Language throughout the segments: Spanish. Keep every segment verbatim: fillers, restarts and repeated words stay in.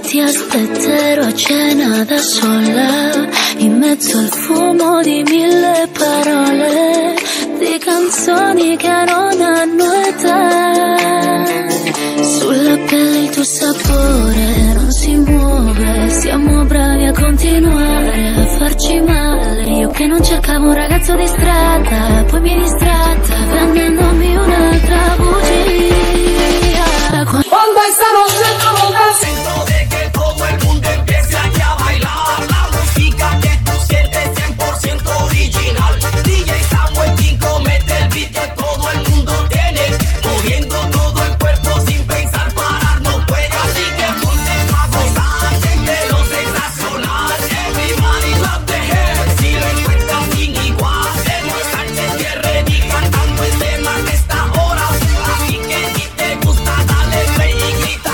Ti aspetterò a cena da sola, in mezzo al fumo di mille parole, di canzoni che non hanno età. Sulla pelle il tuo sapore non si muove, siamo bravi a continuare a farci male. Io che non cercavo un ragazzo di strada, poi mi distratta vendendomi un'altra bugia. Quando esta noche provocas Siento de que todo el mundo empiece aquí a bailar la música que tú sientes cien por ciento original. D J Samuel King mete el beat que todo el mundo tiene, moviendo todo el cuerpo sin pensar parar no puede. Así que ponte a gozar, siente lo sensacional. Everybody love the hair, si lo encuentras sin igual. Samuel Sánchez Guerrero y cantando el tema que está hora. Así que si te gusta dale play y grita.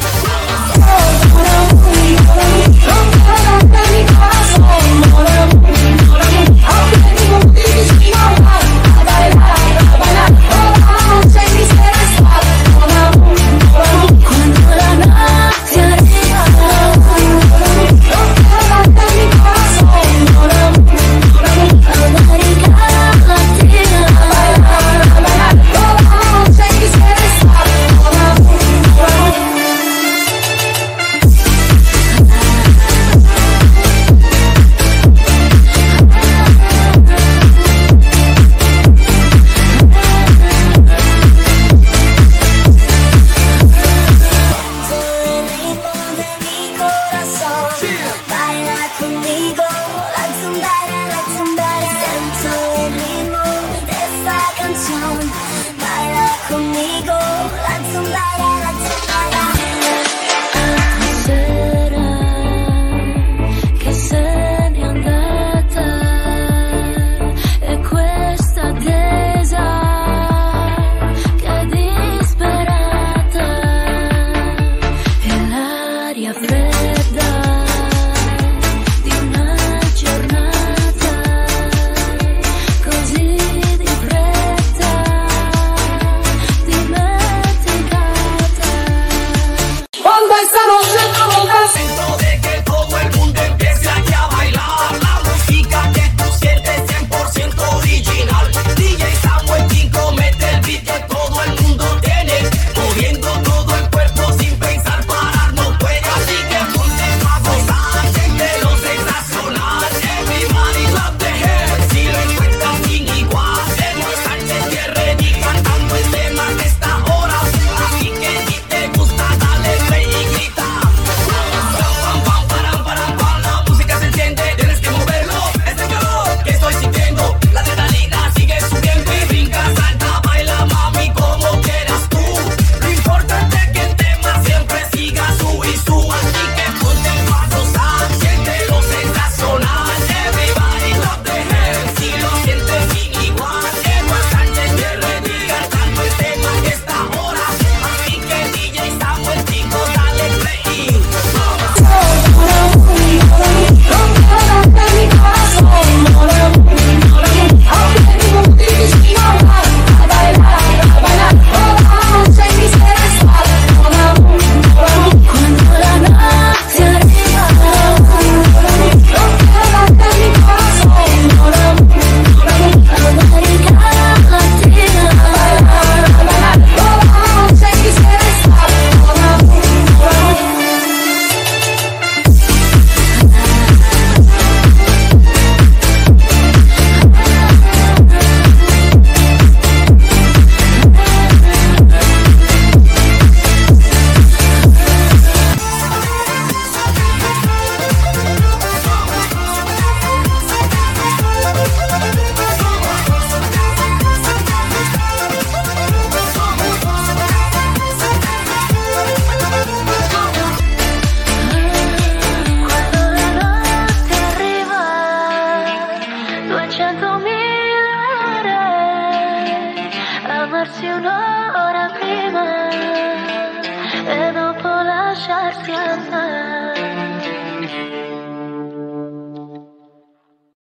amarsi un'ora prima e dopo lasciarsi andare.